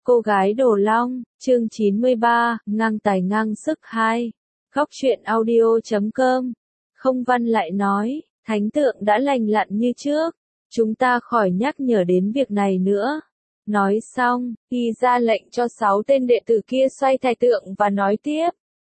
Cô gái Đồ Long, chương 93, ngang tài ngang sức 2. Góc truyện audio.com. Không Văn lại nói, thánh tượng đã lành lặn như trước, chúng ta khỏi nhắc nhở đến việc này nữa. Nói xong, y ra lệnh cho 6 tên đệ tử kia xoay thạch tượng và nói tiếp.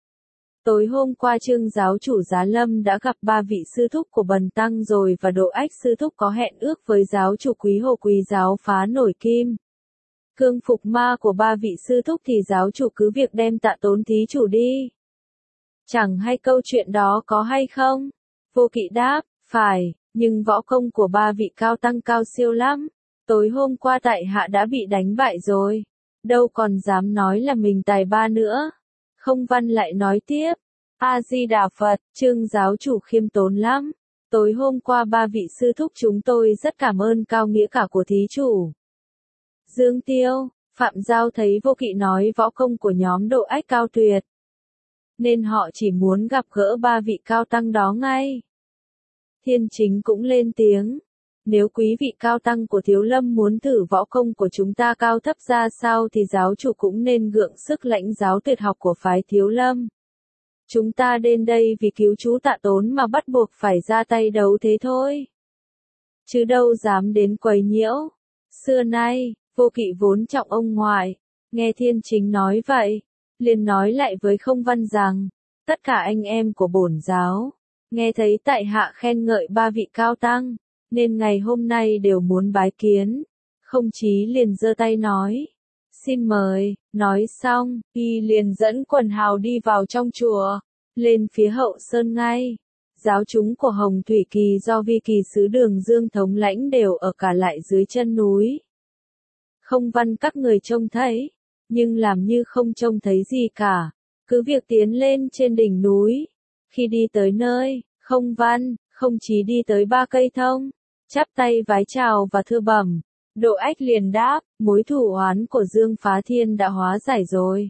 Tối hôm qua Trương giáo chủ Giá Lâm đã gặp 3 vị sư thúc của Bần Tăng rồi và Độ Ách sư thúc có hẹn ước với giáo chủ Quý Hồ Quý giáo phá nổi kim cương phục ma của 3 vị sư thúc thì giáo chủ cứ việc đem Tạ Tốn thí chủ đi. Chẳng hay câu chuyện đó có hay không? Vô Kỵ đáp, phải, nhưng võ công của 3 vị cao tăng cao siêu lắm. Tối hôm qua tại hạ đã bị đánh bại rồi, đâu còn dám nói là mình tài ba nữa. Không Văn lại nói tiếp, A-di-đà Phật, Trương giáo chủ khiêm tốn lắm. Tối hôm qua 3 vị sư thúc chúng tôi rất cảm ơn cao nghĩa cả của thí chủ. Dương Tiêu, Phạm Giao thấy Vô Kỵ nói võ công của nhóm Độ Ách cao tuyệt, nên họ chỉ muốn gặp gỡ 3 vị cao tăng đó ngay. Thiên Chính cũng lên tiếng, nếu quý vị cao tăng của Thiếu Lâm muốn thử võ công của chúng ta cao thấp ra sao thì giáo chủ cũng nên gượng sức lãnh giáo tuyệt học của phái Thiếu Lâm. Chúng ta đến đây vì cứu chú Tạ Tốn mà bắt buộc phải ra tay đấu thế thôi, chứ đâu dám đến quấy nhiễu. Xưa nay, Vô Kỵ vốn trọng ông ngoại, nghe Thiên Chính nói vậy, liền nói lại với Không Văn rằng, tất cả anh em của bổn giáo, nghe thấy tại hạ khen ngợi 3 vị cao tăng, nên ngày hôm nay đều muốn bái kiến. Không Chí liền giơ tay nói, xin mời. Nói xong, y liền dẫn quần hào đi vào trong chùa, lên phía hậu sơn ngay. Giáo chúng của Hồng Thủy Kỳ do Vi Kỳ sứ Đường Dương thống lãnh đều ở cả lại dưới chân núi. Không Văn các người trông thấy, nhưng làm như không trông thấy gì cả, cứ việc tiến lên trên đỉnh núi. Khi đi tới nơi, Không Văn, Không Chí đi tới 3 cây thông, chắp tay vái chào và thưa bẩm. Độ Ách liền đáp, mối thù oán của Dương Phá Thiên đã hóa giải rồi.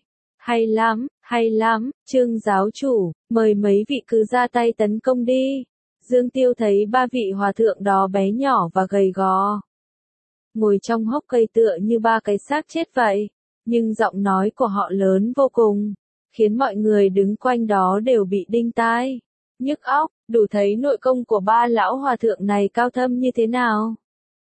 Hay lắm, Trương giáo chủ, mời mấy vị cứ ra tay tấn công đi. Dương Tiêu thấy 3 vị hòa thượng đó bé nhỏ và gầy gò, ngồi trong hốc cây tựa như 3 cái xác chết vậy, nhưng giọng nói của họ lớn vô cùng, khiến mọi người đứng quanh đó đều bị đinh tai, nhức óc, đủ thấy nội công của 3 lão hòa thượng này cao thâm như thế nào.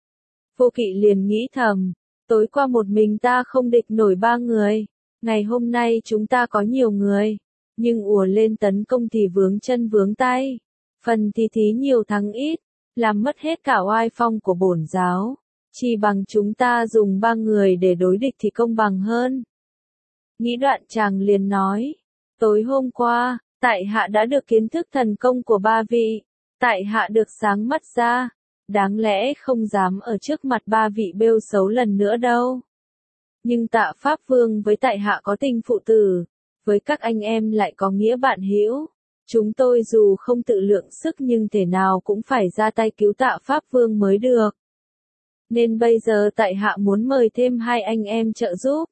Vô Kỵ liền nghĩ thầm, tối qua một mình ta không địch nổi 3 người, ngày hôm nay chúng ta có nhiều người, nhưng ùa lên tấn công thì vướng chân vướng tay, phần thì thí nhiều thắng ít, làm mất hết cả oai phong của bổn giáo. Chỉ bằng chúng ta dùng 3 người để đối địch thì công bằng hơn. Nghĩ đoạn chàng liền nói, tối hôm qua, tại hạ đã được kiến thức thần công của 3 vị, tại hạ được sáng mắt ra, đáng lẽ không dám ở trước mặt 3 vị bêu xấu lần nữa đâu. Nhưng Tạ Pháp Vương với tại hạ có tình phụ tử, với các anh em lại có nghĩa bạn hữu. Chúng tôi dù không tự lượng sức nhưng thể nào cũng phải ra tay cứu Tạ Pháp Vương mới được. Nên bây giờ tại hạ muốn mời thêm 2 anh em trợ giúp.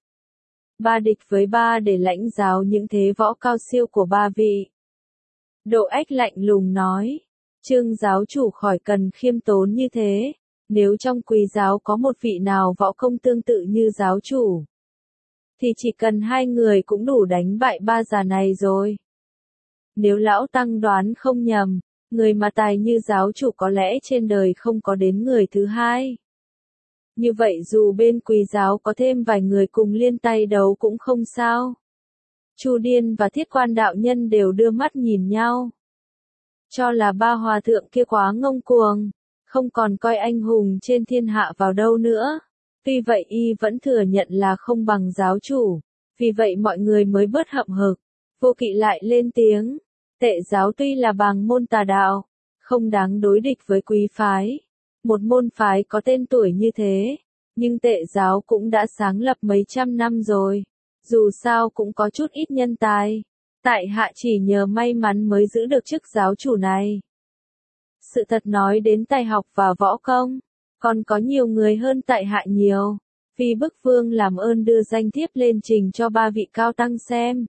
3 địch với 3 để lãnh giáo những thế võ cao siêu của 3 vị. Độ Ách lạnh lùng nói, Trương giáo chủ khỏi cần khiêm tốn như thế, nếu trong Quý giáo có một vị nào võ công tương tự như giáo chủ, thì chỉ cần 2 người cũng đủ đánh bại 3 già này rồi. Nếu lão tăng đoán không nhầm, người mà tài như giáo chủ có lẽ trên đời không có đến người thứ hai. Như vậy dù bên Quý giáo có thêm vài người cùng liên tay đấu cũng không sao. Chu Điên và Thiết Quan đạo nhân đều đưa mắt nhìn nhau, cho là 3 hòa thượng kia quá ngông cuồng, không còn coi anh hùng trên thiên hạ vào đâu nữa. Tuy vậy y vẫn thừa nhận là không bằng giáo chủ, vì vậy mọi người mới bớt hậm hực. Vô Kỵ lại lên tiếng, Tệ giáo tuy là bàng môn tà đạo, không đáng đối địch với Quý phái. Một môn phái có tên tuổi như thế, nhưng Tệ giáo cũng đã sáng lập mấy trăm năm rồi, dù sao cũng có chút ít nhân tài. Tại hạ chỉ nhờ may mắn mới giữ được chức giáo chủ này. Sự thật nói đến tài học và võ công, còn có nhiều người hơn tại hạ nhiều. Vi Bức Vương làm ơn đưa danh thiếp lên trình cho 3 vị cao tăng xem.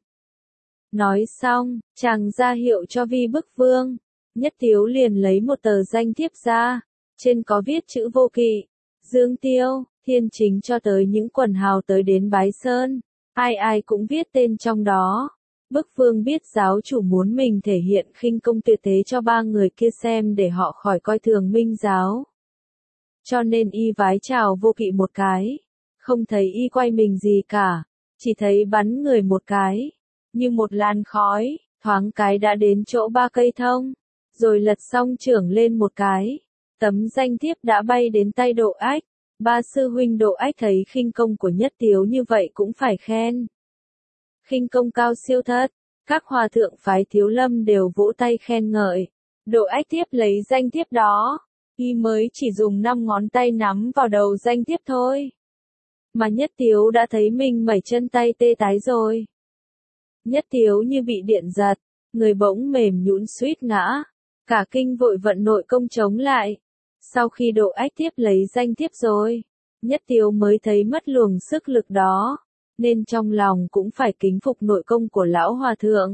Nói xong, chàng ra hiệu cho Vi Bức Vương. Nhất Tiếu liền lấy một tờ danh thiếp ra, trên có viết chữ Vô Kỵ, Dương Tiêu, Thiên Chính cho tới những quần hào tới đến Bái Sơn, ai ai cũng viết tên trong đó. Bức Vương biết giáo chủ muốn mình thể hiện khinh công tuyệt thế cho ba người kia xem để họ khỏi coi thường Minh giáo. Cho nên y vái chào Vô Kỵ một cái, không thấy y quay mình gì cả, chỉ thấy bắn người một cái, như một làn khói, thoáng cái đã đến chỗ ba cây thông, rồi lật xong chưởng lên một cái, tấm danh thiếp đã bay đến tay Độ Ách. Ba sư huynh Độ Ách thấy khinh công của Nhất Tiếu như vậy cũng phải khen. Khinh công cao siêu thật, các hòa thượng phái Thiếu Lâm đều vỗ tay khen ngợi. Độ Ách tiếp lấy danh thiếp đó, y mới chỉ dùng 5 ngón tay nắm vào đầu danh thiếp thôi. Mà Nhất Tiếu đã thấy mình mẩy chân tay tê tái rồi. Nhất Tiếu như bị điện giật, người bỗng mềm nhũn suýt ngã, cả kinh vội vận nội công chống lại. Sau khi Độ Ách tiếp lấy danh thiếp rồi, Nhất Tiếu mới thấy mất luồng sức lực đó, nên trong lòng cũng phải kính phục nội công của lão hòa thượng.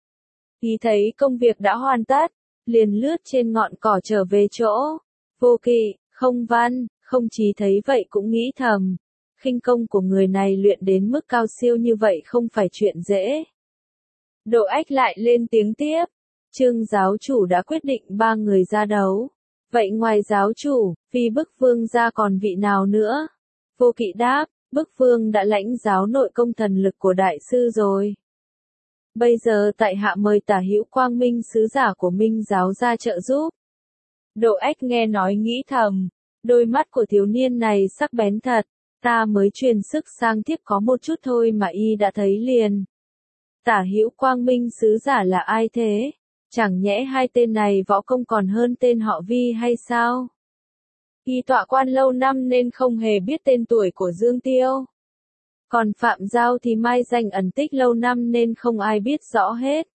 Y thấy công việc đã hoàn tất, liền lướt trên ngọn cỏ trở về chỗ. Vô Kỵ, Không Văn, Không Chí thấy vậy cũng nghĩ thầm, khinh công của người này luyện đến mức cao siêu như vậy không phải chuyện dễ. Độ Ách lại lên tiếng tiếp, Trương giáo chủ đã quyết định ba người ra đấu. Vậy ngoài giáo chủ, vì Bức Vương ra còn vị nào nữa? Vô Kỵ đáp, Bức Vương đã lãnh giáo nội công thần lực của đại sư rồi. Bây giờ tại hạ mời Tả Hữu Quang Minh sứ giả của Minh giáo ra trợ giúp. Độ Ách nghe nói nghĩ thầm, đôi mắt của thiếu niên này sắc bén thật, ta mới truyền sức sang thiếp có một chút thôi mà y đã thấy liền. Tả Hữu Quang Minh sứ giả là ai thế? Chẳng nhẽ hai tên này võ công còn hơn tên họ Vi hay sao? Y tọa quan lâu năm nên không hề biết tên tuổi của Dương Tiêu. Còn Phạm Giao thì mai danh ẩn tích lâu năm nên không ai biết rõ hết.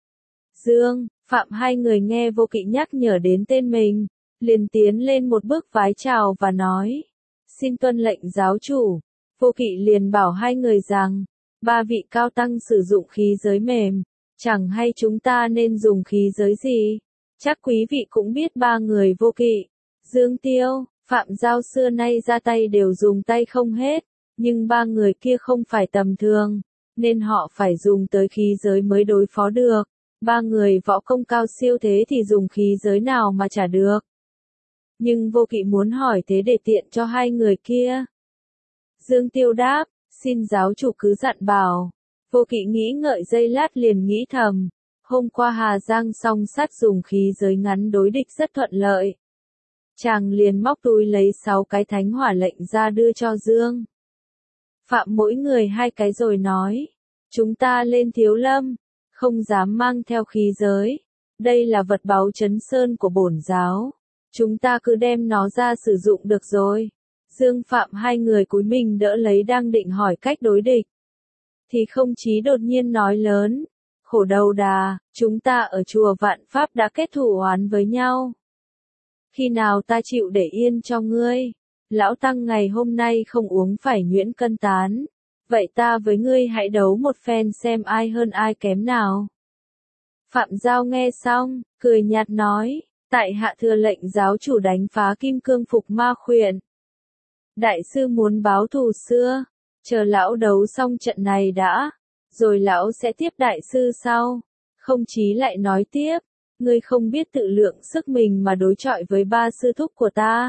Dương, Phạm hai người nghe Vô Kỵ nhắc nhở đến tên mình, liền tiến lên một bước vái chào và nói, xin tuân lệnh giáo chủ. Vô Kỵ liền bảo hai người rằng, ba vị cao tăng sử dụng khí giới mềm, chẳng hay chúng ta nên dùng khí giới gì? Chắc quý vị cũng biết ba người Vô Kỵ, Dương Tiêu, Phạm Giao xưa nay ra tay đều dùng tay không hết, nhưng ba người kia không phải tầm thường, nên họ phải dùng tới khí giới mới đối phó được. Ba người võ công cao siêu thế thì dùng khí giới nào mà trả được. Nhưng Vô Kỵ muốn hỏi thế để tiện cho hai người kia. Dương Tiêu đáp, xin giáo chủ cứ dặn bảo. Vô Kỵ nghĩ ngợi giây lát liền nghĩ thầm, hôm qua Hà Giang song sát dùng khí giới ngắn đối địch rất thuận lợi. Chàng liền móc túi lấy 6 cái thánh hỏa lệnh ra đưa cho Dương Phạm mỗi người 2 cái rồi nói, chúng ta lên Thiếu Lâm, không dám mang theo khí giới. Đây là vật báu trấn sơn của bổn giáo, chúng ta cứ đem nó ra sử dụng được rồi. Dương Phạm hai người cúi mình đỡ lấy đang định hỏi cách đối địch. Thì Không Chí đột nhiên nói lớn, khổ đầu đà, chúng ta ở chùa Vạn Pháp đã kết thù oán với nhau. Khi nào ta chịu để yên cho ngươi? Lão Tăng ngày hôm nay không uống phải nhuyễn cân tán. Vậy ta với ngươi hãy đấu một phen xem ai hơn ai kém nào. Phạm Giao nghe xong, cười nhạt nói, tại hạ thừa lệnh giáo chủ đánh phá kim cương phục ma khuyển. Đại sư muốn báo thù xưa, chờ lão đấu xong trận này đã, rồi lão sẽ tiếp đại sư sau. Không Chí lại nói tiếp, ngươi không biết tự lượng sức mình mà đối chọi với ba sư thúc của ta.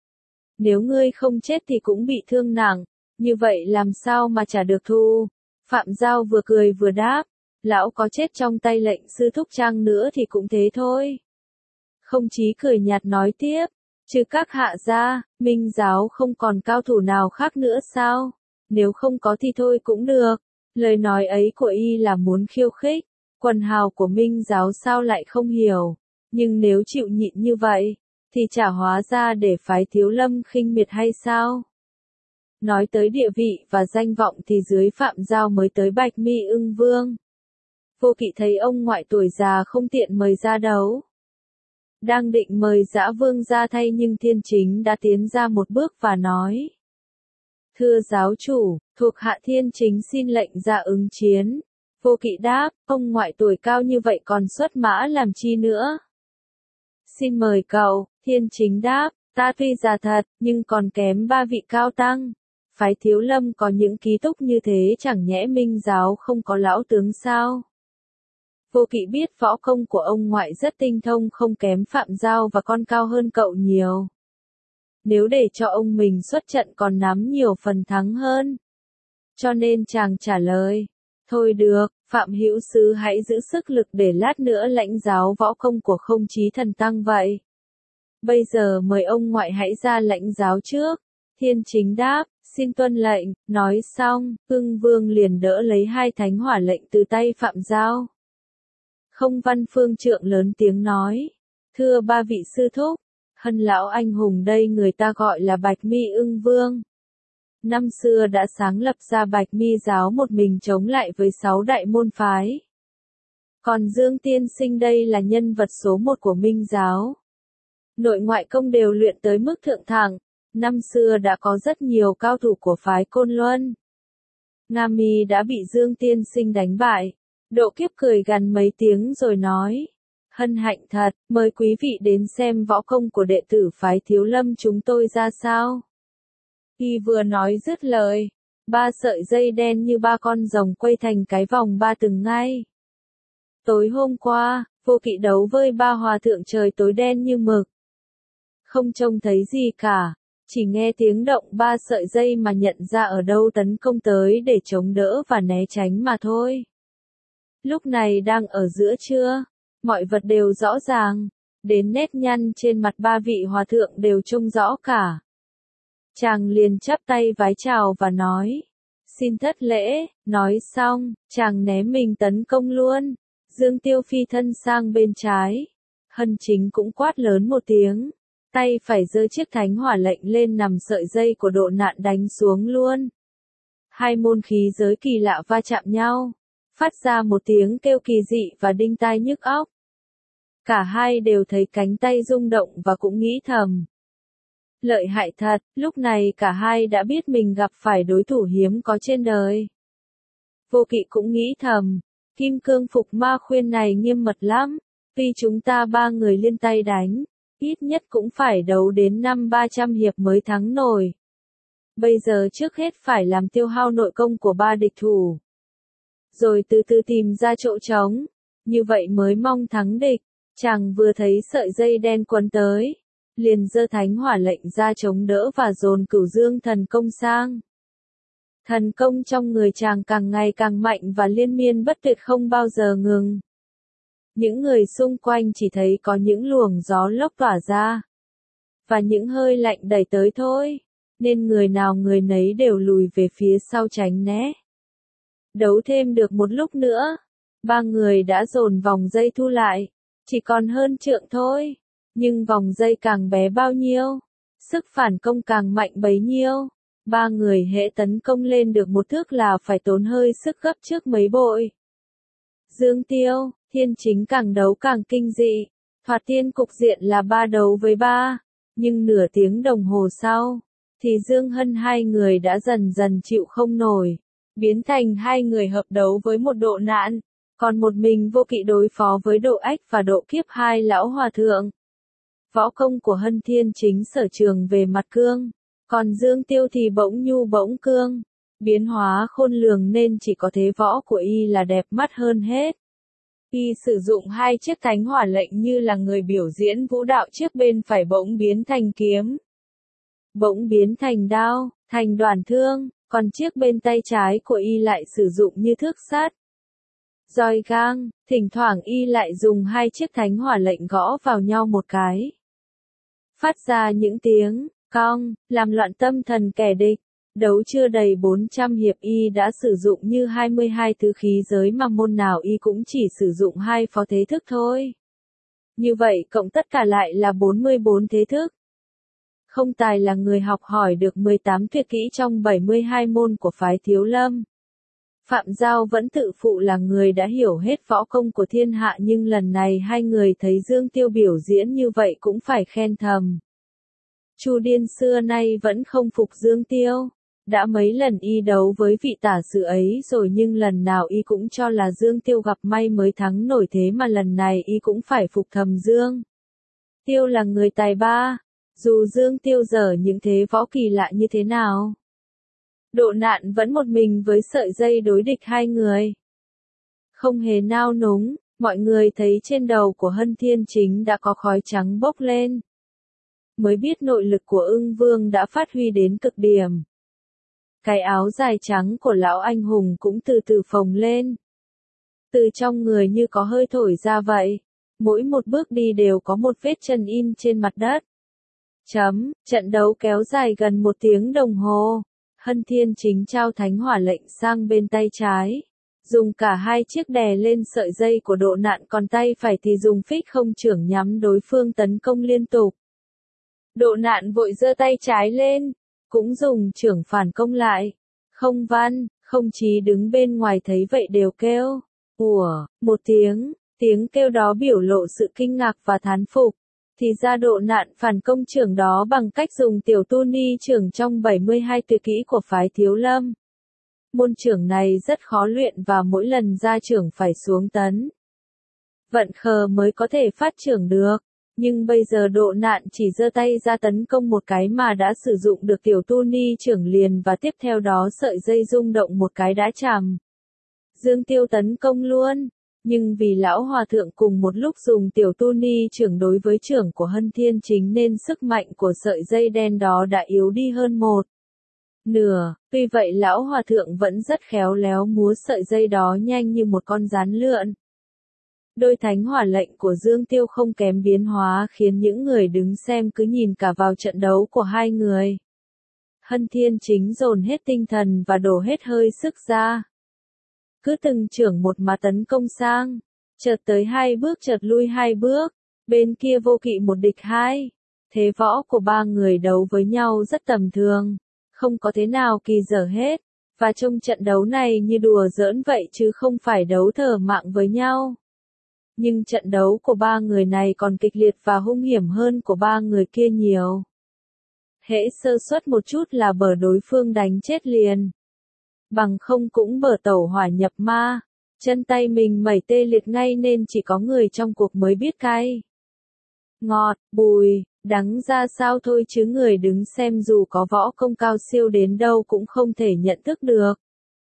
Nếu ngươi không chết thì cũng bị thương nặng, như vậy làm sao mà trả được thù? Phạm Giao vừa cười vừa đáp, lão có chết trong tay lệnh sư thúc chăng nữa thì cũng thế thôi. Không Chí cười nhạt nói tiếp, trừ các hạ ra, Minh giáo không còn cao thủ nào khác nữa sao? Nếu không có thì thôi cũng được. Lời nói ấy của y là muốn khiêu khích, quần hào của Minh giáo sao lại không hiểu. Nhưng nếu chịu nhịn như vậy, thì chả hóa ra để phái Thiếu Lâm khinh miệt hay sao? Nói tới địa vị và danh vọng thì dưới Phạm Giao mới tới Bạch Mi Ưng Vương. Vô Kỵ thấy ông ngoại tuổi già không tiện mời ra đấu. Đang định mời Dã Vương ra thay nhưng Thiên Chính đã tiến ra một bước và nói. Thưa giáo chủ, thuộc hạ Thiên Chính xin lệnh ra ứng chiến. Vô Kỵ đáp, ông ngoại tuổi cao như vậy còn xuất mã làm chi nữa? Xin mời cậu, Thiên Chính đáp, Ta tuy già thật, nhưng còn kém ba vị cao tăng. Phái Thiếu Lâm có những ký túc như thế chẳng nhẽ Minh giáo không có lão tướng sao? Vô Kỵ biết võ công của ông ngoại rất tinh thông không kém Phạm Giao và con cao hơn cậu nhiều. Nếu để cho ông mình xuất trận còn nắm nhiều phần thắng hơn. Cho nên chàng trả lời, thôi được, Phạm Hữu Sứ hãy giữ sức lực để lát nữa lãnh giáo võ công của Không Chí Thần Tăng vậy. Bây giờ mời ông ngoại hãy ra lãnh giáo trước. Thiên Chính đáp, xin tuân lệnh, nói xong, Ưng Vương liền đỡ lấy hai thánh hỏa lệnh từ tay Phạm Giao. Không Văn Phương Trượng lớn tiếng nói, thưa ba vị sư thúc, Hân lão anh hùng đây người ta gọi là Bạch Mi Ưng Vương. Năm xưa đã sáng lập ra Bạch Mi giáo một mình chống lại với 6 đại môn phái. Còn Dương Tiên Sinh đây là nhân vật số 1 của Minh giáo. Nội ngoại công đều luyện tới mức thượng thẳng, năm xưa đã có rất nhiều cao thủ của phái Côn Luân. Nga Mi đã bị Dương Tiên Sinh đánh bại. Độ Kiếp cười gằn mấy tiếng rồi nói, hân hạnh thật, mời quý vị đến xem võ công của đệ tử phái Thiếu Lâm chúng tôi ra sao. Y vừa nói dứt lời, 3 sợi dây đen như 3 con rồng quay thành cái vòng 3 từng ngay. Tối hôm qua, Vô Kỵ đấu với 3 hòa thượng trời tối đen như mực. Không trông thấy gì cả, chỉ nghe tiếng động 3 sợi dây mà nhận ra ở đâu tấn công tới để chống đỡ và né tránh mà thôi. Lúc này đang ở giữa trưa, mọi vật đều rõ ràng, đến nét nhăn trên mặt 3 vị hòa thượng đều trông rõ cả. Chàng liền chắp tay vái chào và nói, xin thất lễ, nói xong, chàng ném mình tấn công luôn. Dương Tiêu phi thân sang bên trái, Hân Chính cũng quát lớn một tiếng, tay phải giơ chiếc thánh hỏa lệnh lên nằm sợi dây của Độ Nạn đánh xuống luôn. Hai môn khí giới kỳ lạ va chạm nhau, phát ra một tiếng kêu kỳ dị và đinh tai nhức óc. Cả hai đều thấy cánh tay rung động và cũng nghĩ thầm, lợi hại thật, lúc này cả hai đã biết mình gặp phải đối thủ hiếm có trên đời. Vô Kỵ cũng nghĩ thầm, Kim Cương Phục Ma Khuyên này nghiêm mật lắm, tuy chúng ta 3 người liên tay đánh, ít nhất cũng phải đấu đến 500-300 hiệp mới thắng nổi. Bây giờ trước hết phải làm tiêu hao nội công của 3 địch thủ, rồi từ từ tìm ra chỗ trống, như vậy mới mong thắng địch. Chàng vừa thấy sợi dây đen quấn tới, liền giơ thánh hỏa lệnh ra chống đỡ và dồn Cửu Dương thần công sang. Thần công trong người chàng càng ngày càng mạnh và liên miên bất tuyệt không bao giờ ngừng. Những người xung quanh chỉ thấy có những luồng gió lốc tỏa ra, và những hơi lạnh đẩy tới thôi, nên người nào người nấy đều lùi về phía sau tránh né. Đấu thêm được một lúc nữa, 3 người đã dồn vòng dây thu lại, chỉ còn hơn trượng thôi, nhưng vòng dây càng bé bao nhiêu, sức phản công càng mạnh bấy nhiêu. 3 người hễ tấn công lên được một thước là phải tốn hơi sức gấp trước mấy bội. Dương Tiêu, Thiên Chính càng đấu càng kinh dị, thoạt tiên cục diện là 3 đấu với 3, nhưng nửa tiếng đồng hồ sau, thì Dương Hân hai người đã dần dần chịu không nổi, biến thành hai người hợp đấu với một Độ Nạn, còn một mình Vô Kỵ đối phó với Độ Ách và Độ Kiếp hai lão hòa thượng. Võ công của Hân Thiên Chính sở trường về mặt cương, còn Dương Tiêu thì bỗng nhu bỗng cương, biến hóa khôn lường nên chỉ có thế võ của y là đẹp mắt hơn hết. Y sử dụng 2 chiếc thánh hỏa lệnh như là người biểu diễn vũ đạo, chiếc bên phải bỗng biến thành kiếm, bỗng biến thành đao, thành đoản thương, còn chiếc bên tay trái của y lại sử dụng như thước sắt, roi gang, thỉnh thoảng y lại dùng 2 chiếc thánh hỏa lệnh gõ vào nhau một cái, phát ra những tiếng cong, làm loạn tâm thần kẻ địch. Đấu chưa đầy 400 hiệp y đã sử dụng như 22 thứ khí giới mà môn nào y cũng chỉ sử dụng 2 phó thế thức thôi. Như vậy cộng tất cả lại là 44 thế thức. Không tài là người học hỏi được 18 tuyệt kỹ trong 72 môn của phái Thiếu Lâm. Phạm Giao vẫn tự phụ là người đã hiểu hết võ công của thiên hạ, nhưng lần này hai người thấy Dương Tiêu biểu diễn như vậy cũng phải khen thầm. Chu Điên xưa nay vẫn không phục Dương Tiêu. Đã mấy lần y đấu với vị tả sự ấy rồi nhưng lần nào y cũng cho là Dương Tiêu gặp may mới thắng nổi, thế mà lần này y cũng phải phục thầm Dương Tiêu là người tài ba, Dù Dương Tiêu dở những thế võ kỳ lạ như thế nào, Độ Nạn vẫn một mình với sợi dây đối địch hai người. Không hề nao núng, mọi người thấy trên đầu của Hân Thiên Chính đã có khói trắng bốc lên. Mới biết nội lực của Ưng Vương đã phát huy đến cực điểm. Cái áo dài trắng của lão anh hùng cũng từ từ phồng lên. Từ trong người như có hơi thổi ra vậy. Mỗi một bước đi đều có một vết chân in trên mặt đất. Trận đấu kéo dài gần 1 tiếng đồng hồ. Hân Thiên Chính trao thánh hỏa lệnh sang bên tay trái. Dùng cả hai chiếc đè lên sợi dây của Độ Nạn, còn tay phải thì dùng phích không chưởng nhắm đối phương tấn công liên tục. Độ Nạn vội giơ tay trái lên, cũng dùng chưởng phản công lại. Không Văn, Không Chí đứng bên ngoài thấy vậy đều kêu. Ủa, một tiếng kêu đó biểu lộ sự kinh ngạc và thán phục. Thì ra Độ Nạn phản công chưởng đó bằng cách dùng tiểu tu ni chưởng trong 72 tuyệt kỹ của phái Thiếu Lâm. Môn chưởng này rất khó luyện và mỗi lần ra chưởng phải xuống tấn vận khờ mới có thể phát chưởng được. Nhưng bây giờ Độ Nạn chỉ giơ tay ra tấn công một cái mà đã sử dụng được tiểu tu ni chưởng liền, và tiếp theo đó sợi dây rung động một cái đã chạm. Dương Tiêu tấn công luôn. Nhưng vì lão hòa thượng cùng một lúc dùng tiểu tu ni chưởng đối với chưởng của Hân Thiên Chính nên sức mạnh của sợi dây đen đó đã yếu đi hơn một nửa. Tuy vậy lão hòa thượng vẫn rất khéo léo múa sợi dây đó nhanh như một con gián lượn. Đôi thánh hỏa lệnh của Dương Tiêu không kém biến hóa khiến những người đứng xem cứ nhìn cả vào trận đấu của hai người. Hân Thiên Chính dồn hết tinh thần và đổ hết hơi sức ra. Cứ từng chưởng một mà tấn công sang. Chợt tới 2 bước chợt lui 2 bước. Bên kia vô kỵ một địch 2. Thế võ của ba người đấu với nhau rất tầm thường. Không có thế nào kỳ dở hết. Và trong trận đấu này như đùa giỡn vậy chứ không phải đấu thờ mạng với nhau. Nhưng trận đấu của ba người này còn kịch liệt và hung hiểm hơn của ba người kia nhiều. Hễ sơ suất một chút là bở đối phương đánh chết liền. Bằng không cũng bở tẩu hỏa nhập ma. Chân tay mình mẩy tê liệt ngay nên chỉ có người trong cuộc mới biết cay. Ngọt, bùi, đắng ra sao thôi chứ người đứng xem dù có võ công cao siêu đến đâu cũng không thể nhận thức được.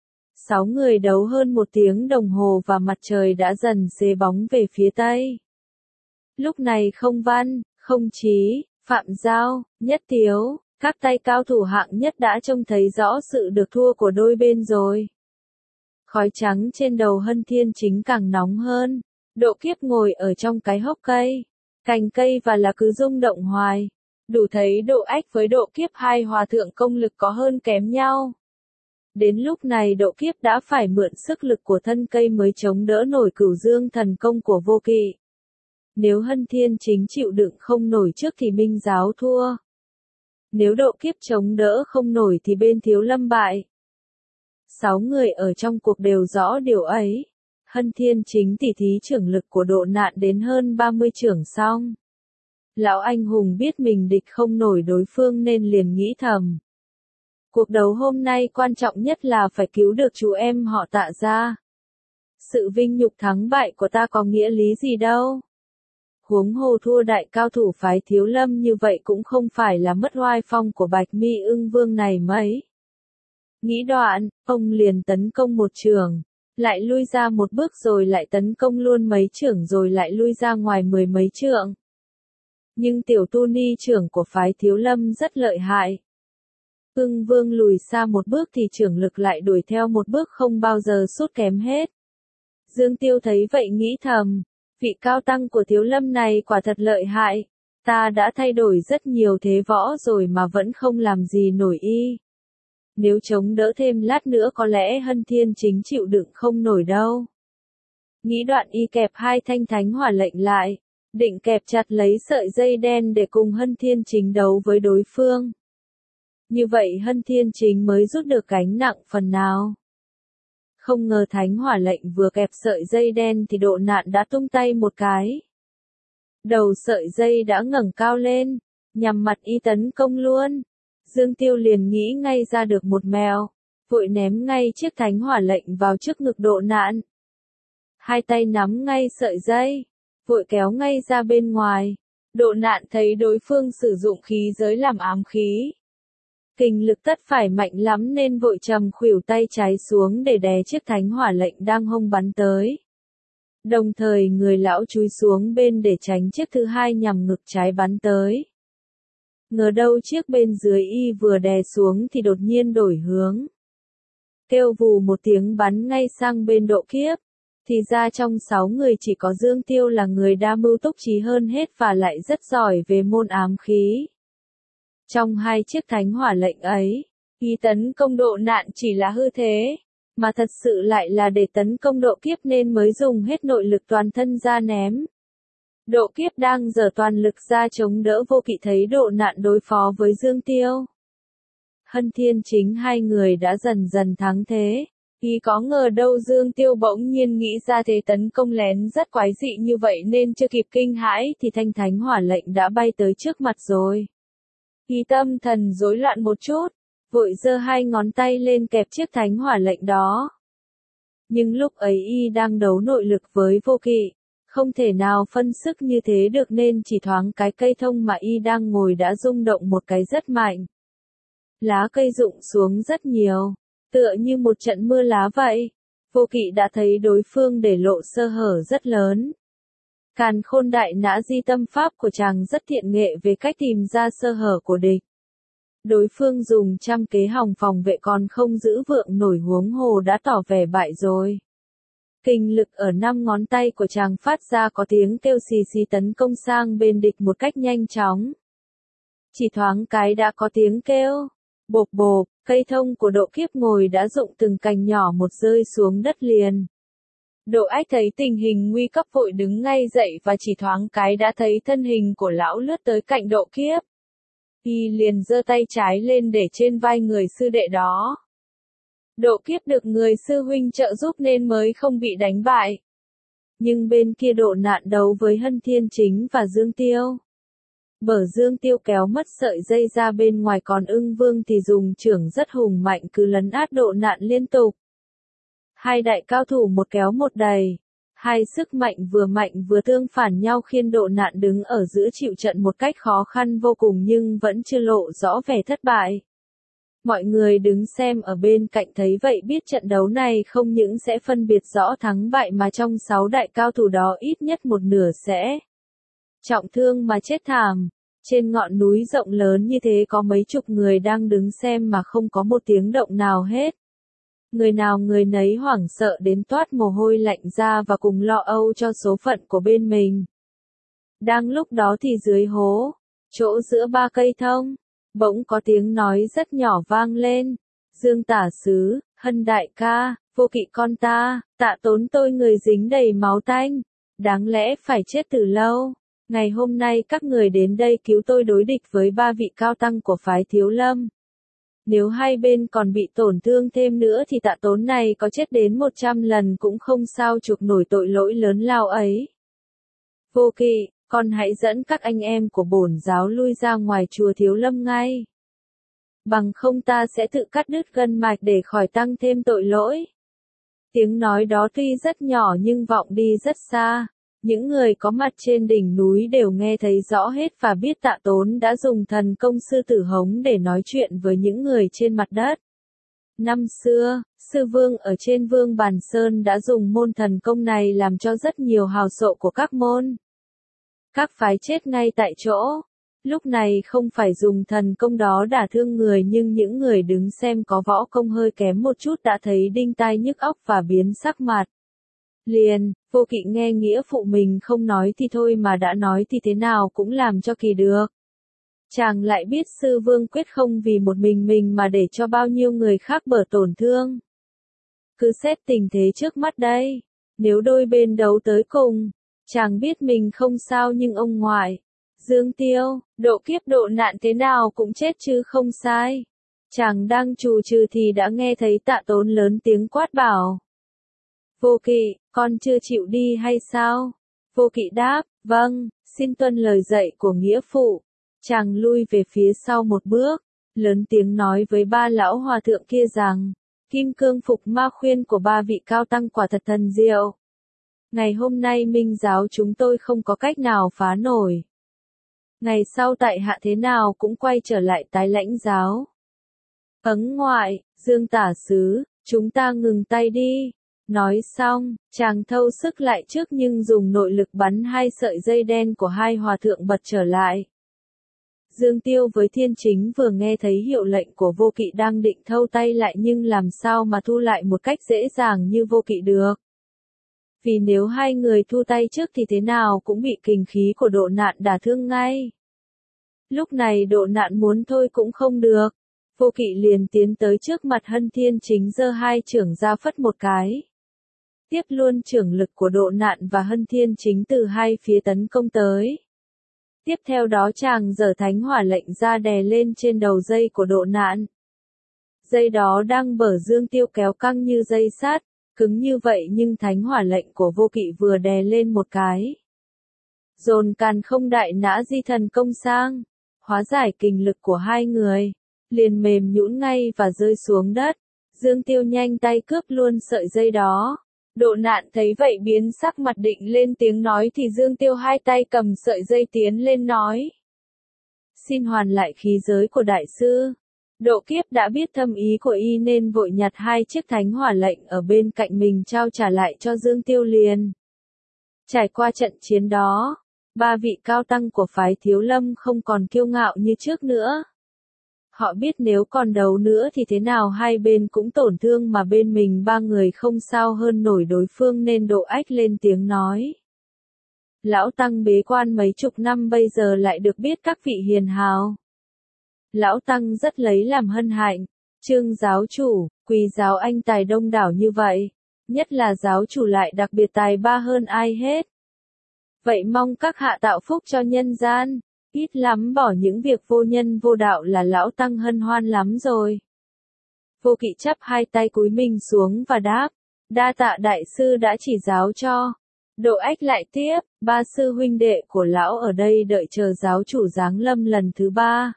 6 người đấu hơn 1 tiếng đồng hồ và mặt trời đã dần xế bóng về phía tây. Lúc này Không Văn, Không Chí, Phạm Giao, Nhất Tiếu, các tay cao thủ hạng nhất đã trông thấy rõ sự được thua của đôi bên rồi. Khói trắng trên đầu Hân Thiên Chính càng nóng hơn. Độ Kiếp ngồi ở trong cái hốc cây, cành cây và là cứ rung động hoài. Đủ thấy Độ Ách với Độ Kiếp hai hòa thượng công lực có hơn kém nhau. Đến lúc này Độ Kiếp đã phải mượn sức lực của thân cây mới chống đỡ nổi Cửu Dương thần công của Vô Kỵ. Nếu Hân Thiên Chính chịu đựng không nổi trước thì Minh Giáo thua. Nếu Độ Kiếp chống đỡ không nổi thì bên Thiếu Lâm bại. 6 người ở trong cuộc đều rõ điều ấy. Hân Thiên Chính tỉ thí chưởng lực của Độ Nạn đến hơn 30 chưởng xong. Lão anh hùng biết mình địch không nổi đối phương nên liền nghĩ thầm. Cuộc đấu hôm nay quan trọng nhất là phải cứu được chú em họ Tạ ra. Sự vinh nhục thắng bại của ta có nghĩa lý gì đâu. Huống hồ thua đại cao thủ phái Thiếu Lâm như vậy cũng không phải là mất oai phong của Bạch Mi Ưng Vương này mấy. Nghĩ đoạn, ông liền tấn công một chưởng, lại lui ra một bước rồi lại tấn công luôn mấy chưởng rồi lại lui ra ngoài 10 mấy trượng. Nhưng tiểu tu ni chưởng của phái Thiếu Lâm rất lợi hại. Ưng Vương lùi xa một bước thì chưởng lực lại đuổi theo một bước không bao giờ sút kém hết. Dương Tiêu thấy vậy nghĩ thầm, vị cao tăng của Thiếu Lâm này quả thật lợi hại. Ta đã thay đổi rất nhiều thế võ rồi mà vẫn không làm gì nổi y. Nếu chống đỡ thêm lát nữa có lẽ Hân Thiên Chính chịu đựng không nổi đâu. Nghĩ đoạn y kẹp hai thanh thánh hỏa lệnh lại, định kẹp chặt lấy sợi dây đen để cùng Hân Thiên Chính đấu với đối phương. Như vậy Hân Thiên Chính mới rút được gánh nặng phần nào. Không ngờ thánh hỏa lệnh vừa kẹp sợi dây đen thì Độ Nạn đã tung tay một cái. Đầu sợi dây đã ngẩng cao lên, nhằm mặt y tấn công luôn. Dương Tiêu liền nghĩ ngay ra được một mèo, vội ném ngay chiếc thánh hỏa lệnh vào trước ngực Độ Nạn. Hai tay nắm ngay sợi dây, vội kéo ngay ra bên ngoài. Độ nạn thấy đối phương sử dụng khí giới làm ám khí. Kình lực tất phải mạnh lắm nên vội trầm khuỷu tay trái xuống để đè chiếc thánh hỏa lệnh đang hông bắn tới. Đồng thời người lão chúi xuống bên để tránh chiếc thứ hai nhằm ngực trái bắn tới. Ngờ đâu chiếc bên dưới y vừa đè xuống thì đột nhiên đổi hướng. Kêu vù một tiếng bắn ngay sang bên Độ Kiếp. Thì ra trong 6 người chỉ có Dương Tiêu là người đa mưu túc trí hơn hết và lại rất giỏi về môn ám khí. Trong hai chiếc thánh hỏa lệnh ấy, ý tấn công Độ Nạn chỉ là hư thế, mà thật sự lại là để tấn công Độ Kiếp nên mới dùng hết nội lực toàn thân ra ném. Độ Kiếp đang giở toàn lực ra chống đỡ Vô Kỵ thấy Độ Nạn đối phó với Dương Tiêu. Hân Thiên Chính hai người đã dần dần thắng thế. Y có ngờ đâu Dương Tiêu bỗng nhiên nghĩ ra thế tấn công lén rất quái dị như vậy nên chưa kịp kinh hãi thì thanh thánh hỏa lệnh đã bay tới trước mặt rồi. Y tâm thần rối loạn một chút, vội giơ hai ngón tay lên kẹp chiếc thánh hỏa lệnh đó. Nhưng lúc ấy Y đang đấu nội lực với Vô Kỵ, không thể nào phân sức như thế được nên chỉ thoáng cái cây thông mà Y đang ngồi đã rung động một cái rất mạnh. Lá cây rụng xuống rất nhiều. Tựa như một trận mưa lá vậy. Vô Kỵ đã thấy đối phương để lộ sơ hở rất lớn. Càn Khôn Đại Nã Di tâm pháp của chàng rất thiện nghệ về cách tìm ra sơ hở của địch. Đối phương dùng trăm kế hòng phòng vệ còn không giữ vượng nổi huống hồ đã tỏ vẻ bại rồi. Kình lực ở 5 ngón tay của chàng phát ra có tiếng kêu xì xì tấn công sang bên địch một cách nhanh chóng. Chỉ thoáng cái đã có tiếng kêu. Bộp bộp, cây thông của Độ Kiếp ngồi đã rụng từng cành nhỏ một rơi xuống đất liền. Độ Ách thấy tình hình nguy cấp vội đứng ngay dậy và chỉ thoáng cái đã thấy thân hình của lão lướt tới cạnh Độ Kiếp. Y liền giơ tay trái lên để trên vai người sư đệ đó. Độ Kiếp được người sư huynh trợ giúp nên mới không bị đánh bại. Nhưng bên kia Độ Nạn đấu với Hân Thiên Chính và Dương Tiêu. Bở Dương Tiêu kéo mất sợi dây ra bên ngoài còn Ưng Vương thì dùng chưởng rất hùng mạnh cứ lấn át Độ Nạn liên tục. Hai đại cao thủ một kéo một đẩy. Hai sức mạnh vừa tương phản nhau khiến Độ Nạn đứng ở giữa chịu trận một cách khó khăn vô cùng nhưng vẫn chưa lộ rõ vẻ thất bại. Mọi người đứng xem ở bên cạnh thấy vậy biết trận đấu này không những sẽ phân biệt rõ thắng bại mà trong 6 đại cao thủ đó ít nhất một nửa sẽ trọng thương mà chết thảm. Trên ngọn núi rộng lớn như thế có mấy chục người đang đứng xem mà không có một tiếng động nào hết. Người nào người nấy hoảng sợ đến toát mồ hôi lạnh ra và cùng lo âu cho số phận của bên mình. Đang lúc đó thì dưới hố, chỗ giữa ba cây thông, bỗng có tiếng nói rất nhỏ vang lên. Dương tả sứ, Hân đại ca, Vô Kỵ con ta, Tạ Tốn tôi người dính đầy máu tanh. Đáng lẽ phải chết từ lâu. Ngày hôm nay các người đến đây cứu tôi đối địch với 3 vị cao tăng của phái Thiếu Lâm. Nếu hai bên còn bị tổn thương thêm nữa thì Tạ Tốn này có chết đến 100 lần cũng không sao chuộc nổi tội lỗi lớn lao ấy. Vô Kỵ, con hãy dẫn các anh em của bổn giáo lui ra ngoài chùa Thiếu Lâm ngay. Bằng không ta sẽ tự cắt đứt gân mạch để khỏi tăng thêm tội lỗi. Tiếng nói đó tuy rất nhỏ nhưng vọng đi rất xa. Những người có mặt trên đỉnh núi đều nghe thấy rõ hết và biết Tạ Tốn đã dùng thần công sư tử hống để nói chuyện với những người trên mặt đất. Năm xưa, sư vương ở trên Vương Bàn Sơn đã dùng môn thần công này làm cho rất nhiều hào sộ của các môn. Các phái chết ngay tại chỗ. Lúc này không phải dùng thần công đó đả thương người nhưng những người đứng xem có võ công hơi kém một chút đã thấy đinh tai nhức óc và biến sắc mặt. Liền, Vô Kỵ nghe nghĩa phụ mình không nói thì thôi mà đã nói thì thế nào cũng làm cho kỳ được. Chàng lại biết sư vương quyết không vì một mình mà để cho bao nhiêu người khác bở tổn thương. Cứ xét tình thế trước mắt đây, nếu đôi bên đấu tới cùng, chàng biết mình không sao nhưng ông ngoại, Dương Tiêu, Độ Kiếp Độ Nạn thế nào cũng chết chứ không sai. Chàng đang trù trừ thì đã nghe thấy Tạ Tốn lớn tiếng quát bảo. Vô Kỵ, con chưa chịu đi hay sao? Vô Kỵ đáp, vâng, xin tuân lời dạy của nghĩa phụ. Chàng lui về phía sau một bước, lớn tiếng nói với ba lão hòa thượng kia rằng, kim cương phục ma khuyên của 3 vị cao tăng quả thật thần diệu. Ngày hôm nay Minh giáo chúng tôi không có cách nào phá nổi. Ngày sau tại hạ thế nào cũng quay trở lại tái lãnh giáo. Ấn ngoại, Dương tả sứ, chúng ta ngừng tay đi. Nói xong, chàng thâu sức lại trước nhưng dùng nội lực bắn hai sợi dây đen của hai hòa thượng bật trở lại. Dương Tiêu với Thiên Chính vừa nghe thấy hiệu lệnh của Vô Kỵ đang định thâu tay lại nhưng làm sao mà thu lại một cách dễ dàng như Vô Kỵ được. Vì nếu hai người thu tay trước thì thế nào cũng bị kình khí của Độ Nạn đả thương ngay. Lúc này Độ Nạn muốn thôi cũng không được. Vô Kỵ liền tiến tới trước mặt Hân Thiên Chính giơ hai chưởng ra phất một cái. Tiếp luôn chưởng lực của Độ Nạn và Hân Thiên Chính từ hai phía tấn công tới. Tiếp theo đó chàng giở thánh hỏa lệnh ra đè lên trên đầu dây của Độ Nạn. Dây đó đang bở Dương Tiêu kéo căng như dây sắt, cứng như vậy nhưng thánh hỏa lệnh của Vô Kỵ vừa đè lên một cái. Dồn càn không đại nã di thần công sang, hóa giải kình lực của hai người, liền mềm nhũn ngay và rơi xuống đất. Dương Tiêu nhanh tay cướp luôn sợi dây đó. Độ Nạn thấy vậy biến sắc mặt định lên tiếng nói thì Dương Tiêu hai tay cầm sợi dây tiến lên nói. Xin hoàn lại khí giới của đại sư. Độ Kiếp đã biết thâm ý của y nên vội nhặt hai chiếc thánh hỏa lệnh ở bên cạnh mình trao trả lại cho Dương Tiêu liền. Trải qua trận chiến đó, ba vị cao tăng của phái Thiếu Lâm không còn kiêu ngạo như trước nữa. Họ biết nếu còn đấu nữa thì thế nào hai bên cũng tổn thương mà bên mình ba người không sao hơn nổi đối phương nên Độ Ách lên tiếng nói. Lão Tăng bế quan mấy chục năm bây giờ lại được biết các vị hiền hào. Lão Tăng rất lấy làm hân hạnh. Trương giáo chủ, Quý giáo anh tài đông đảo như vậy. Nhất là giáo chủ lại đặc biệt tài ba hơn ai hết. Vậy mong các hạ tạo phúc cho nhân gian. Ít lắm bỏ những việc vô nhân vô đạo là lão Tăng hân hoan lắm rồi. Vô Kỵ chắp hai tay cúi mình xuống và đáp. Đa tạ đại sư đã chỉ giáo cho. Độ Ách lại tiếp, ba sư huynh đệ của lão ở đây đợi chờ giáo chủ giáng lâm lần thứ ba.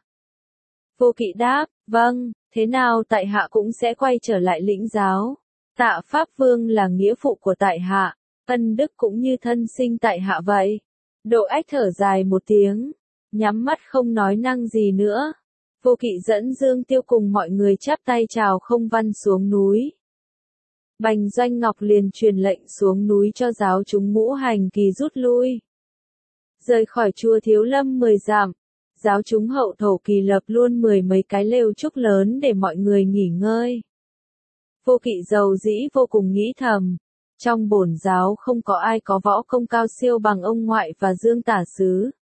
Vô Kỵ đáp, vâng, thế nào tại hạ cũng sẽ quay trở lại lĩnh giáo. Tạ Pháp Vương là nghĩa phụ của tại hạ, ân đức cũng như thân sinh tại hạ vậy. Độ Ách thở dài một tiếng, nhắm mắt không nói năng gì nữa. Vô Kỵ dẫn Dương Tiêu cùng mọi người chắp tay chào không văn xuống núi. Bành Doanh Ngọc liền truyền lệnh xuống núi cho giáo chúng Ngũ Hành Kỳ rút lui. Rời khỏi chùa Thiếu Lâm 10 dặm, giáo chúng Hậu Thổ Kỳ lập luôn 10 mấy cái lều trúc lớn để mọi người nghỉ ngơi. Vô Kỵ giàu dĩ vô cùng nghĩ thầm, trong bổn giáo không có ai có võ công cao siêu bằng ông ngoại và Dương tả sứ.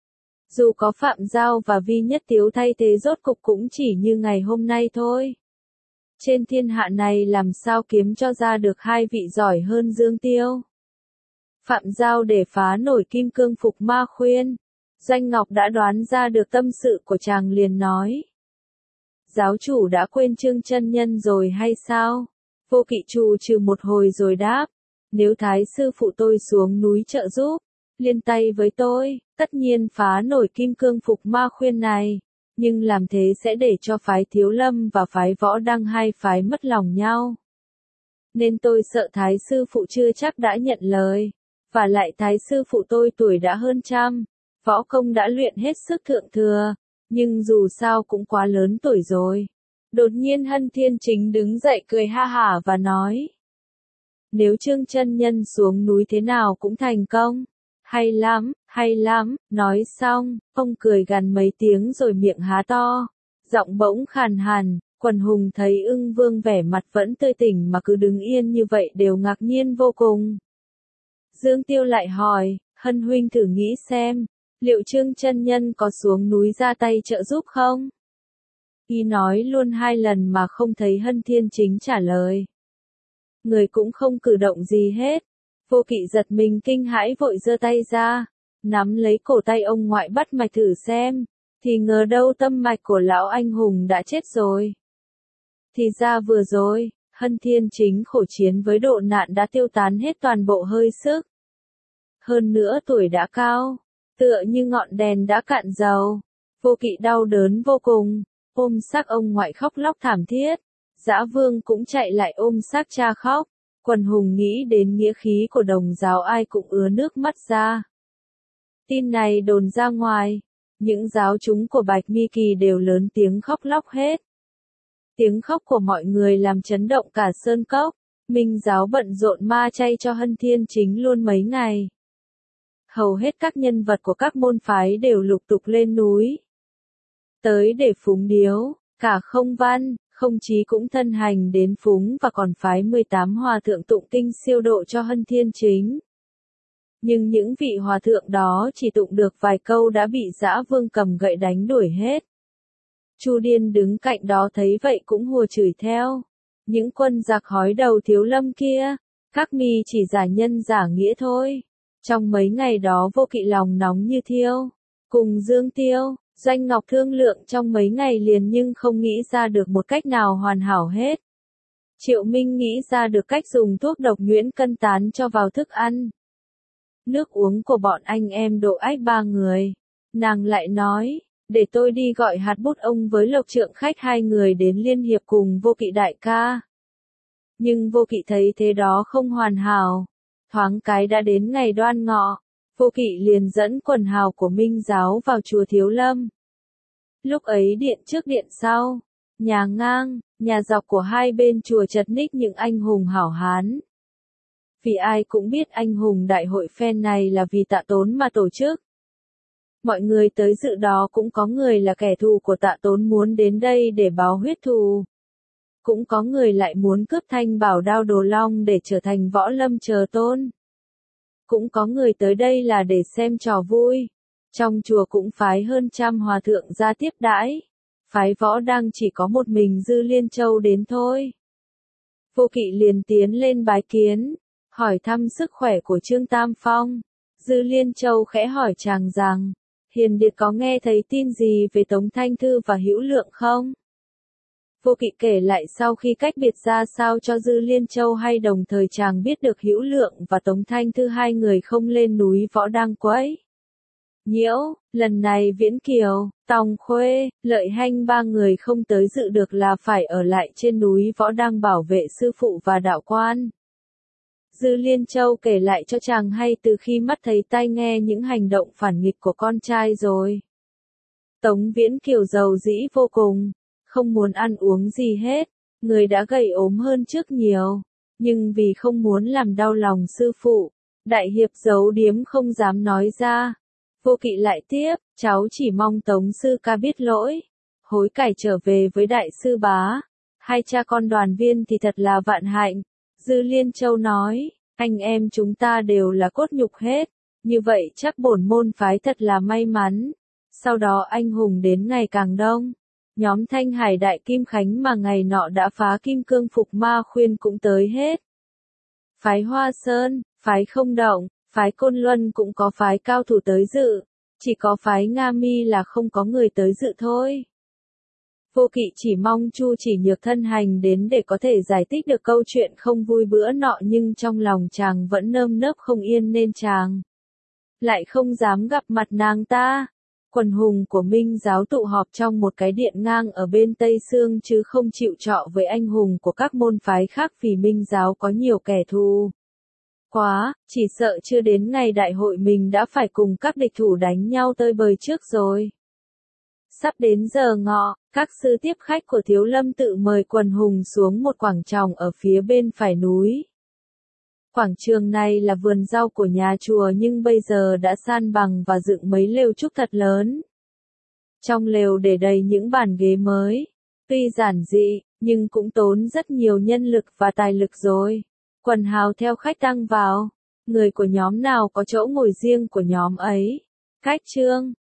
Dù có Phạm Giao và Vi Nhất Tiếu thay thế rốt cục cũng chỉ như ngày hôm nay thôi. Trên thiên hạ này làm sao kiếm cho ra được hai vị giỏi hơn Dương Tiêu. Phạm Giao để phá nổi kim cương phục ma khuyên. Doanh Ngọc đã đoán ra được tâm sự của chàng liền nói. Giáo chủ đã quên Trương chân nhân rồi hay sao? Vô Kỵ trù trừ một hồi rồi đáp. Nếu thái sư phụ tôi xuống núi trợ giúp, liên tay với tôi, tất nhiên phá nổi kim cương phục ma khuyên này. Nhưng làm thế sẽ để cho phái Thiếu Lâm và phái Võ Đăng hai phái mất lòng nhau. Nên tôi sợ thái sư phụ chưa chắc đã nhận lời. Và lại thái sư phụ tôi tuổi đã hơn trăm, võ công đã luyện hết sức thượng thừa, nhưng dù sao cũng quá lớn tuổi rồi. Đột nhiên Hân Thiên Chính đứng dậy cười ha hả và nói. Nếu Trương chân nhân xuống núi thế nào cũng thành công. Hay lắm, nói xong, ông cười gằn mấy tiếng rồi miệng há to. Giọng bỗng khàn hàn, Quần hùng thấy Ưng Vương vẻ mặt vẫn tươi tỉnh mà cứ đứng yên như vậy đều ngạc nhiên vô cùng. Dương Tiêu lại hỏi, Hân huynh thử nghĩ xem, liệu Trương chân nhân có xuống núi ra tay trợ giúp không? Y nói luôn 2 lần mà không thấy Hân Thiên Chính trả lời. Người cũng không cử động gì hết. Vô Kỵ giật mình kinh hãi vội giơ tay ra, nắm lấy cổ tay ông ngoại bắt mạch thử xem, thì ngờ đâu tâm mạch của lão anh hùng đã chết rồi. Thì ra vừa rồi, Hân Thiên Chính khổ chiến với Độ Nạn đã tiêu tán hết toàn bộ hơi sức. Hơn nữa tuổi đã cao, tựa như ngọn đèn đã cạn dầu. Vô Kỵ đau đớn vô cùng, ôm xác ông ngoại khóc lóc thảm thiết. Dã Vương cũng chạy lại ôm xác cha khóc. Quần hùng nghĩ đến nghĩa khí của đồng giáo ai cũng ứa nước mắt ra. Tin này đồn ra ngoài, Những giáo chúng của Bạch Mi Kỳ đều lớn tiếng khóc lóc hết. Tiếng khóc của mọi người làm chấn động cả sơn cốc. Minh giáo bận rộn ma chay cho Hân Thiên Chính luôn mấy ngày. Hầu hết các nhân vật của các môn phái đều lục tục lên núi. Tới để phúng điếu, cả Không Văn, Không Chí cũng thân hành đến phúng và còn phái 18 hòa thượng tụng kinh siêu độ cho Hân Thiên Chính. Nhưng những vị hòa thượng đó chỉ tụng được vài câu đã bị Dã Vương cầm gậy đánh đuổi hết. Chu Điên đứng cạnh đó thấy vậy cũng hùa chửi theo. Những quân giặc hói đầu Thiếu Lâm kia, các mi chỉ giả nhân giả nghĩa thôi. Trong mấy ngày đó Vô Kỵ lòng nóng như thiêu. Cùng Dương Tiêu, Doanh Ngọc thương lượng trong mấy ngày liền nhưng không nghĩ ra được một cách nào hoàn hảo hết. Triệu Minh nghĩ ra được cách dùng thuốc độc nhuyễn cân tán cho vào thức ăn. Nước uống của bọn anh em Độ Ách 3 người. Nàng lại nói, để tôi đi gọi Hạt Bút ông với Lộc Trượng Khách 2 người đến liên hiệp cùng Vô Kỵ đại ca. Nhưng Vô Kỵ thấy thế đó không hoàn hảo. Thoáng cái đã đến ngày Đoan Ngọ, Vô Kỵ liền dẫn quần hào của Minh giáo vào chùa Thiếu Lâm. Lúc ấy điện trước điện sau, nhà ngang, nhà dọc của hai bên chùa chật ních những anh hùng hảo hán. Vì ai cũng biết anh hùng đại hội phen này là vì Tạ Tốn mà tổ chức. Mọi người tới dự đó cũng có người là kẻ thù của Tạ Tốn muốn đến đây để báo huyết thù. Cũng có người lại muốn cướp Thanh Bảo Đao Đồ Long để trở thành võ lâm chờ tôn. Cũng có người tới đây là để xem trò vui. Trong chùa cũng phái hơn 100 hòa thượng ra tiếp đãi. Phái võ đang chỉ có một mình Dư Liên Châu đến thôi. Vô Kỵ liền tiến lên bái kiến, hỏi thăm sức khỏe của Trương Tam Phong. Dư Liên Châu khẽ hỏi chàng rằng, Hiền Điệt có nghe thấy tin gì về Tống Thanh Thư và Hữu Lượng không? Vô Kỵ kể lại sau khi cách biệt ra sao cho Dư Liên Châu hay, đồng thời chàng biết được Hữu Lượng và Tống Thanh Thư hai người không lên núi võ đang quấy nhiễu, lần này Viễn Kiều, Tòng Khuê, Lợi Hanh ba người không tới dự được là phải ở lại trên núi võ đang bảo vệ sư phụ và đạo quan. Dư Liên Châu kể lại cho chàng hay từ khi mắt thấy tai nghe những hành động phản nghịch của con trai rồi. Tống Viễn Kiều giàu dĩ vô cùng, không muốn ăn uống gì hết, người đã gầy ốm hơn trước nhiều, nhưng vì không muốn làm đau lòng sư phụ, đại hiệp giấu điếm không dám nói ra. Vô Kỵ lại tiếp, cháu chỉ mong Tống sư ca biết lỗi, hối cải trở về với đại sư bá, hai cha con đoàn viên thì thật là vạn hạnh. Dư Liên Châu nói, anh em chúng ta đều là cốt nhục hết, như vậy chắc bổn môn phái thật là may mắn. Sau đó anh hùng đến ngày càng đông. Nhóm Thanh Hải Đại Kim Khánh mà ngày nọ đã phá Kim Cương Phục Ma Khuyên cũng tới hết. Phái Hoa Sơn, phái Không Động, phái Côn Luân cũng có phái cao thủ tới dự, chỉ có phái Nga Mi là không có người tới dự thôi. Vô Kỵ chỉ mong Chu Chỉ Nhược thân hành đến để có thể giải thích được câu chuyện không vui bữa nọ, nhưng trong lòng chàng vẫn nơm nớp không yên nên chàng lại không dám gặp mặt nàng ta. Quần hùng của Minh giáo tụ họp trong một cái điện ngang ở bên Tây Sương chứ không chịu trọ với anh hùng của các môn phái khác vì Minh giáo có nhiều kẻ thù. Quá, chỉ sợ chưa đến ngày đại hội mình đã phải cùng các địch thủ đánh nhau tơi bời trước rồi. Sắp đến giờ ngọ, các sư tiếp khách của Thiếu Lâm tự mời quần hùng xuống một quảng trường ở phía bên phải núi. Quảng trường này là vườn rau của nhà chùa nhưng bây giờ đã san bằng và dựng mấy lều trúc thật lớn. Trong lều để đầy những bàn ghế mới, tuy giản dị, nhưng cũng tốn rất nhiều nhân lực và tài lực rồi. Quần hào theo khách tăng vào, người của nhóm nào có chỗ ngồi riêng của nhóm ấy. Khách trương,